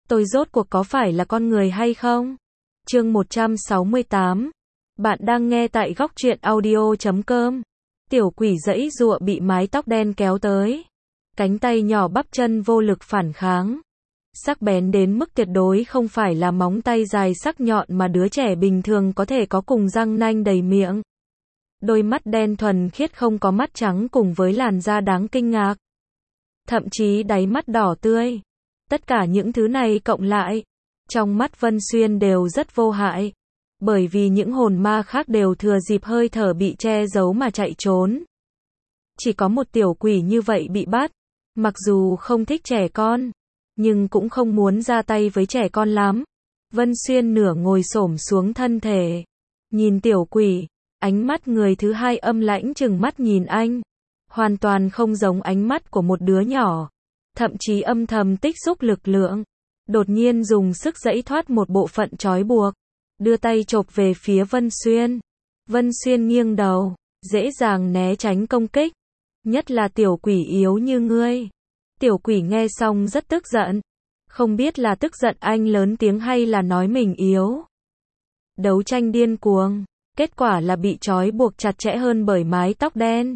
tôi rốt cuộc có phải là con người hay không? Chương 168. Bạn đang nghe tại góc truyện audio.com. Tiểu quỷ giãy giụa bị mái tóc đen kéo tới. Cánh tay nhỏ bắp chân vô lực phản kháng. Sắc bén đến mức tuyệt đối không phải là móng tay dài sắc nhọn mà đứa trẻ bình thường có thể có cùng răng nanh đầy miệng. Đôi mắt đen thuần khiết không có mắt trắng cùng với làn da đáng kinh ngạc. Thậm chí đáy mắt đỏ tươi. Tất cả những thứ này cộng lại, trong mắt Vân Xuyên đều rất vô hại. Bởi vì những hồn ma khác đều thừa dịp hơi thở bị che giấu mà chạy trốn. Chỉ có một tiểu quỷ như vậy bị bắt. Mặc dù không thích trẻ con, nhưng cũng không muốn ra tay với trẻ con lắm. Vân Xuyên nửa ngồi xổm xuống thân thể. Nhìn tiểu quỷ, ánh mắt người thứ hai âm lãnh trừng mắt nhìn anh. Hoàn toàn không giống ánh mắt của một đứa nhỏ. Thậm chí âm thầm tích xúc lực lượng. Đột nhiên dùng sức giãy thoát một bộ phận trói buộc. Đưa tay chộp về phía Vân Xuyên. Vân Xuyên nghiêng đầu, dễ dàng né tránh công kích. Nhất là tiểu quỷ yếu như ngươi. Tiểu quỷ nghe xong rất tức giận. Không biết là tức giận anh lớn tiếng hay là nói mình yếu. Đấu tranh điên cuồng. Kết quả là bị trói buộc chặt chẽ hơn bởi mái tóc đen.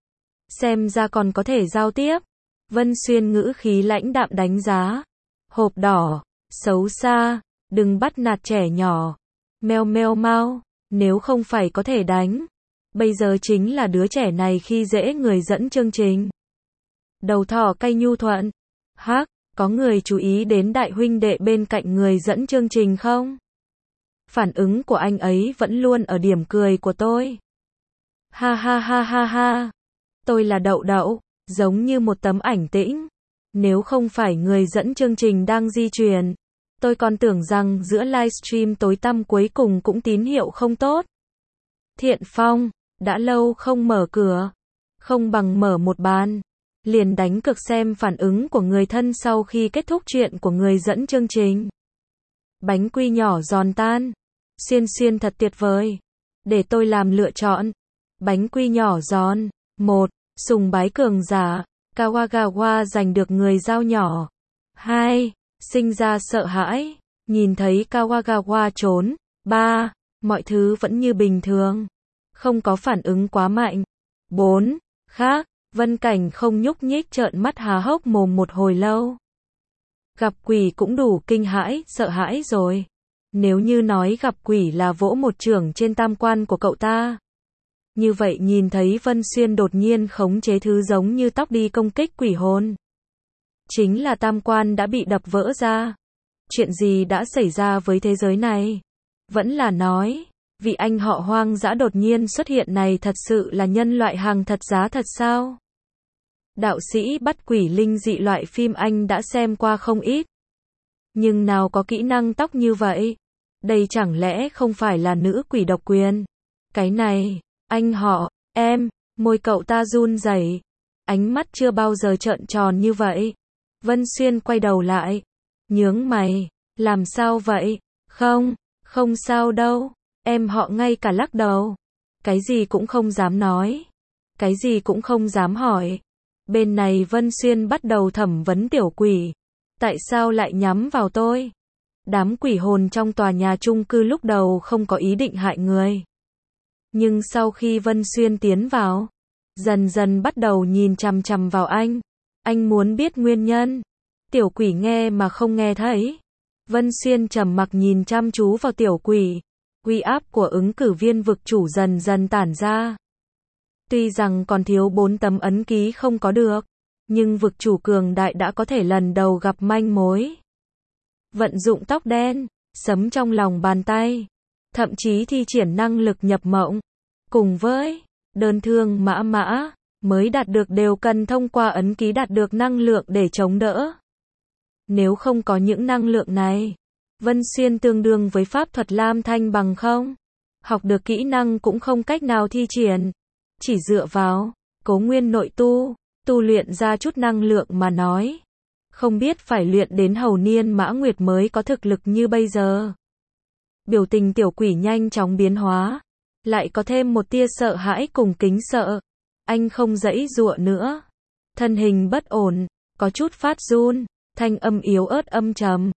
Xem ra còn có thể giao tiếp. Vân Xuyên ngữ khí lãnh đạm đánh giá. Hộp đỏ, xấu xa, đừng bắt nạt trẻ nhỏ. Meo meo mau, nếu không phải có thể đánh. Bây giờ chính là đứa trẻ này khi dễ người dẫn chương trình. Đầu thỏ cay nhu thuận. Hắc, có người chú ý đến đại huynh đệ bên cạnh người dẫn chương trình không? Phản ứng của anh ấy vẫn luôn ở điểm cười của tôi. Ha ha ha ha ha. Tôi là Đậu Đậu, giống như một tấm ảnh tĩnh. Nếu không phải người dẫn chương trình đang di chuyển, tôi còn tưởng rằng giữa livestream tối tăm cuối cùng cũng tín hiệu không tốt. Thiện Phong, đã lâu không mở cửa, không bằng mở một bàn. Liền đánh cược xem phản ứng của người thân sau khi kết thúc chuyện của người dẫn chương trình. Bánh quy nhỏ giòn tan. Xuyên Xuyên thật tuyệt vời. Để tôi làm lựa chọn. Bánh quy nhỏ giòn. 1. Sùng bái cường giả. Kawagawa giành được người dao nhỏ. 2. Sinh ra sợ hãi. Nhìn thấy Kawagawa trốn. 3. Mọi thứ vẫn như bình thường. Không có phản ứng quá mạnh. 4. Khác. Vân Cảnh không nhúc nhích trợn mắt há hốc mồm một hồi lâu. Gặp quỷ cũng đủ kinh hãi, sợ hãi rồi. Nếu như nói gặp quỷ là vỗ một chưởng trên tam quan của cậu ta. Như vậy nhìn thấy Vân Xuyên đột nhiên khống chế thứ giống như tóc đi công kích quỷ hồn. Chính là tam quan đã bị đập vỡ ra. Chuyện gì đã xảy ra với thế giới này? Vẫn là nói, vị anh họ hoang dã đột nhiên xuất hiện này thật sự là nhân loại hàng thật giá thật sao? Đạo sĩ bắt quỷ linh dị loại phim anh đã xem qua không ít. Nhưng nào có kỹ năng tóc như vậy? Đây chẳng lẽ không phải là nữ quỷ độc quyền? Cái này, anh họ, em, môi cậu ta run rẩy. Ánh mắt chưa bao giờ trợn tròn như vậy. Vân Xuyên quay đầu lại. Nhướng mày, làm sao vậy? Không sao đâu. Em họ ngay cả lắc đầu. Cái gì cũng không dám nói. Cái gì cũng không dám hỏi. Bên này Vân Xuyên bắt đầu thẩm vấn tiểu quỷ. Tại sao lại nhắm vào tôi? Đám quỷ hồn trong tòa nhà chung cư lúc đầu không có ý định hại người. Nhưng sau khi Vân Xuyên tiến vào, dần dần bắt đầu nhìn chằm chằm vào anh. Anh muốn biết nguyên nhân. Tiểu quỷ nghe mà không nghe thấy. Vân Xuyên trầm mặc nhìn chăm chú vào tiểu quỷ. Uy áp của ứng cử viên vực chủ dần dần tản ra. Tuy rằng còn thiếu 4 tấm ấn ký không có được, nhưng vực chủ cường đại đã có thể lần đầu gặp manh mối. Vận dụng tóc đen, sấm trong lòng bàn tay, thậm chí thi triển năng lực nhập mộng, cùng với đơn thương mã mới đạt được đều cần thông qua ấn ký đạt được năng lượng để chống đỡ. Nếu không có những năng lượng này, Vân Xuyên tương đương với pháp thuật lam thanh bằng không. Học được kỹ năng cũng không cách nào thi triển. Chỉ dựa vào cố nguyên nội tu luyện ra chút năng lượng mà nói. Không biết phải luyện đến hầu niên mã nguyệt mới có thực lực như bây giờ. Biểu tình tiểu quỷ nhanh chóng biến hóa. Lại có thêm một tia sợ hãi cùng kính sợ. Anh không giãy giụa nữa. Thân hình bất ổn, có chút phát run, thanh âm yếu ớt âm trầm.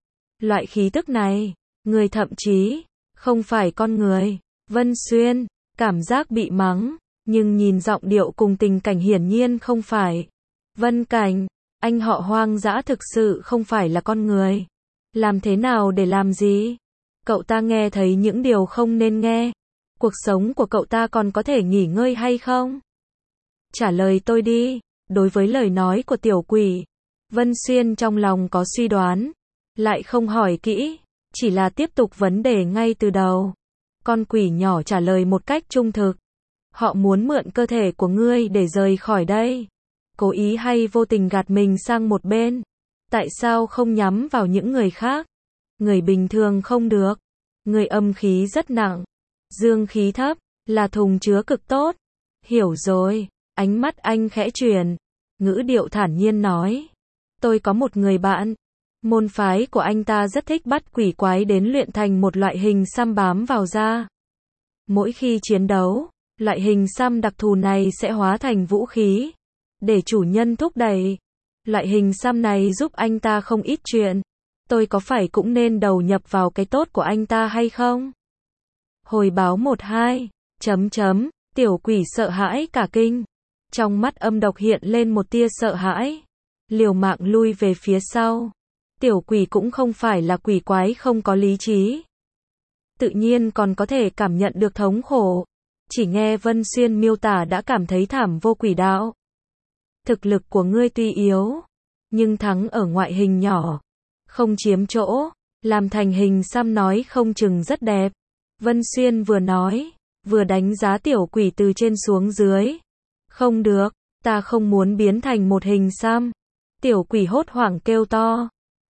Loại khí tức này, người thậm chí không phải con người. Vân Xuyên cảm giác bị mắng, nhưng nhìn giọng điệu cùng tình cảnh hiển nhiên không phải. Vân Cảnh, anh họ hoang dã thực sự không phải là con người. Làm thế nào để làm gì? Cậu ta nghe thấy những điều không nên nghe. Cuộc sống của cậu ta còn có thể nghỉ ngơi hay không? Trả lời tôi đi. Đối với lời nói của tiểu quỷ, Vân Xuyên trong lòng có suy đoán, lại không hỏi kỹ, chỉ là tiếp tục vấn đề ngay từ đầu. Con quỷ nhỏ trả lời một cách trung thực. Họ muốn mượn cơ thể của ngươi để rời khỏi đây. Cố ý hay vô tình gạt mình sang một bên. Tại sao không nhắm vào những người khác? Người bình thường không được. Người âm khí rất nặng, dương khí thấp, là thùng chứa cực tốt. Hiểu rồi, ánh mắt anh khẽ chuyển, ngữ điệu thản nhiên nói. Tôi có một người bạn, môn phái của anh ta rất thích bắt quỷ quái đến luyện thành một loại hình xăm bám vào da. Mỗi khi chiến đấu, loại hình xăm đặc thù này sẽ hóa thành vũ khí, để chủ nhân thúc đẩy. Loại hình xăm này giúp anh ta không ít chuyện. Tôi có phải cũng nên đầu nhập vào cái tốt của anh ta hay không? Hồi báo 12, tiểu quỷ sợ hãi cả kinh. Trong mắt âm độc hiện lên một tia sợ hãi. Liều mạng lui về phía sau. Tiểu quỷ cũng không phải là quỷ quái không có lý trí. Tự nhiên còn có thể cảm nhận được thống khổ. Chỉ nghe Vân Xuyên miêu tả đã cảm thấy thảm vô quỷ đạo. Thực lực của ngươi tuy yếu, nhưng thắng ở ngoại hình nhỏ. Không chiếm chỗ, làm thành hình xăm nói không chừng rất đẹp. Vân Xuyên vừa nói, vừa đánh giá tiểu quỷ từ trên xuống dưới. Không được, ta không muốn biến thành một hình xăm. Tiểu quỷ hốt hoảng kêu to.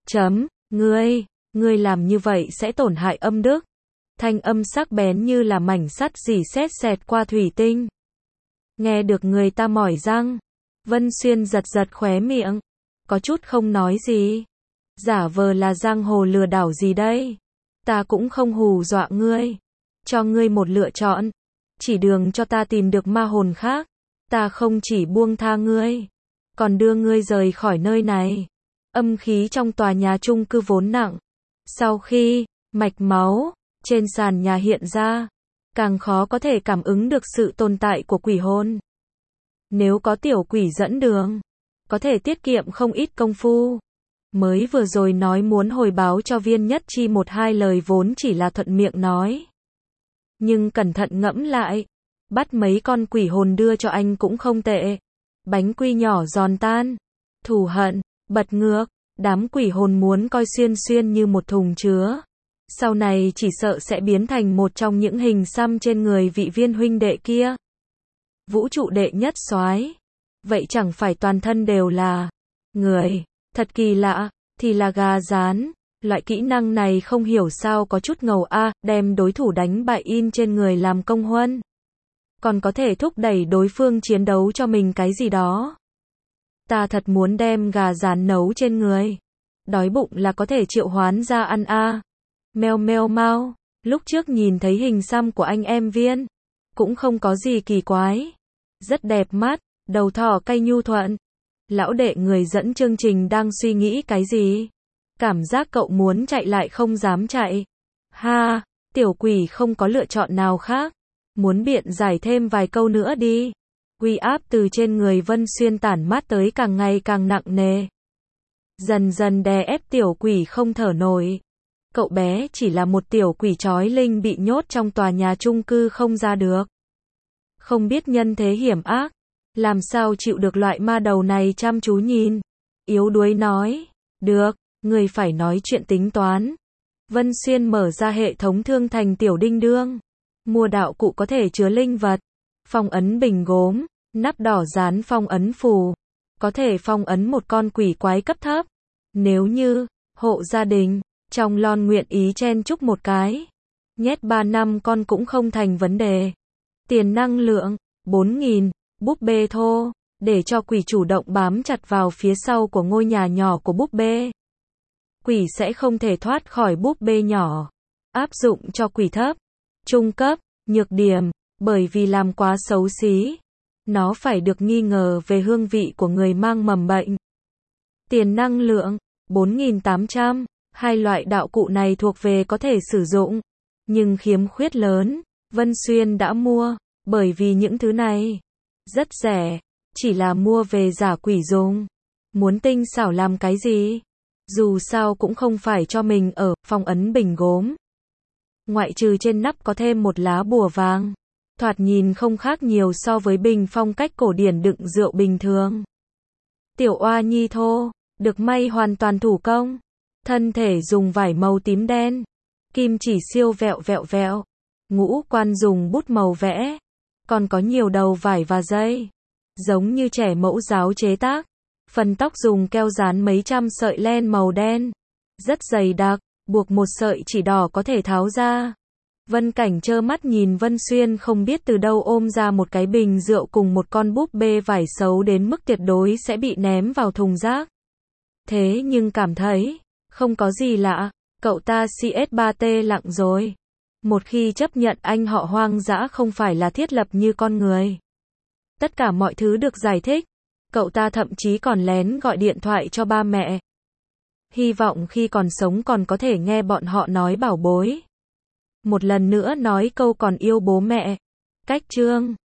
Ngươi làm như vậy sẽ tổn hại âm đức. Thanh âm sắc bén như là mảnh sắt rỉ sét xẹt qua thủy tinh. Nghe được người ta mỏi răng, Vân Xuyên giật giật khóe miệng, có chút không nói gì. Giả vờ là giang hồ lừa đảo gì đây? Ta cũng không hù dọa ngươi. Cho ngươi một lựa chọn. Chỉ đường cho ta tìm được ma hồn khác. Ta không chỉ buông tha ngươi, còn đưa ngươi rời khỏi nơi này. Âm khí trong tòa nhà chung cư vốn nặng. Sau khi mạch máu trên sàn nhà hiện ra, càng khó có thể cảm ứng được sự tồn tại của quỷ hồn. Nếu có tiểu quỷ dẫn đường, có thể tiết kiệm không ít công phu. Mới vừa rồi nói muốn hồi báo cho Viên Nhất Chi một hai lời vốn chỉ là thuận miệng nói. Nhưng cẩn thận ngẫm lại, bắt mấy con quỷ hồn đưa cho anh cũng không tệ. Bánh quy nhỏ giòn tan, thù hận, bật ngược, đám quỷ hồn muốn coi Xuyên Xuyên như một thùng chứa. Sau này chỉ sợ sẽ biến thành một trong những hình xăm trên người vị Viên huynh đệ kia. Vũ trụ đệ nhất soái. Vậy chẳng phải toàn thân đều là người. Thật kỳ lạ, thì là gà rán. Loại kỹ năng này không hiểu sao có chút ngầu đem đối thủ đánh bại in trên người làm công huân. Còn có thể thúc đẩy đối phương chiến đấu cho mình cái gì đó. Ta thật muốn đem gà rán nấu trên người. Đói bụng là có thể triệu hoán ra ăn Meo meo mau, lúc trước nhìn thấy hình xăm của anh em Viên, cũng không có gì kỳ quái. Rất đẹp mắt, đầu thỏ cay nhu thuận. Lão đệ người dẫn chương trình đang suy nghĩ cái gì? Cảm giác cậu muốn chạy lại không dám chạy. Ha, tiểu quỷ không có lựa chọn nào khác. Muốn biện giải thêm vài câu nữa đi. Uy áp từ trên người Vân Xuyên tản mát tới càng ngày càng nặng nề. Dần dần đè ép tiểu quỷ không thở nổi. Cậu bé chỉ là một tiểu quỷ trói linh bị nhốt trong tòa nhà chung cư không ra được. Không biết nhân thế hiểm ác, làm sao chịu được loại ma đầu này chăm chú nhìn. Yếu đuối nói, được, người phải nói chuyện tính toán. Vân Xuyên mở ra hệ thống thương thành tiểu đinh đương. Mua đạo cụ có thể chứa linh vật, phong ấn bình gốm, nắp đỏ dán phong ấn phù. Có thể phong ấn một con quỷ quái cấp thấp. Nếu như, hộ gia đình, trong lon nguyện ý chen chúc một cái. Nhét 3 năm con cũng không thành vấn đề. Tiền năng lượng, 4.000, búp bê thô, để cho quỷ chủ động bám chặt vào phía sau của ngôi nhà nhỏ của búp bê. Quỷ sẽ không thể thoát khỏi búp bê nhỏ. Áp dụng cho quỷ thấp, trung cấp, nhược điểm, bởi vì làm quá xấu xí. Nó phải được nghi ngờ về hương vị của người mang mầm bệnh. Tiền năng lượng, 4.800, Hai loại đạo cụ này thuộc về có thể sử dụng, nhưng khiếm khuyết lớn, Vân Xuyên đã mua, bởi vì những thứ này rất rẻ, chỉ là mua về giả quỷ dùng. Muốn tinh xảo làm cái gì? Dù sao cũng không phải cho mình ở, phong ấn bình gốm. Ngoại trừ trên nắp có thêm một lá bùa vàng, thoạt nhìn không khác nhiều so với bình phong cách cổ điển đựng rượu bình thường. Tiểu oa nhi thô, được may hoàn toàn thủ công, thân thể dùng vải màu tím đen, kim chỉ siêu vẹo vẹo vẹo, ngũ quan dùng bút màu vẽ, còn có nhiều đầu vải và dây, giống như trẻ mẫu giáo chế tác. Phần tóc dùng keo dán mấy trăm sợi len màu đen, rất dày đặc, buộc một sợi chỉ đỏ có thể tháo ra. Vân Cảnh trơ mắt nhìn Vân Xuyên không biết từ đâu ôm ra một cái bình rượu cùng một con búp bê vải xấu đến mức tuyệt đối sẽ bị ném vào thùng rác. Thế nhưng cảm thấy, không có gì lạ, cậu ta CS3T lặng rồi. Một khi chấp nhận anh họ hoang dã không phải là thiết lập như con người. Tất cả mọi thứ được giải thích. Cậu ta thậm chí còn lén gọi điện thoại cho ba mẹ. Hy vọng khi còn sống còn có thể nghe bọn họ nói bảo bối. Một lần nữa nói câu còn yêu bố mẹ. Cách chương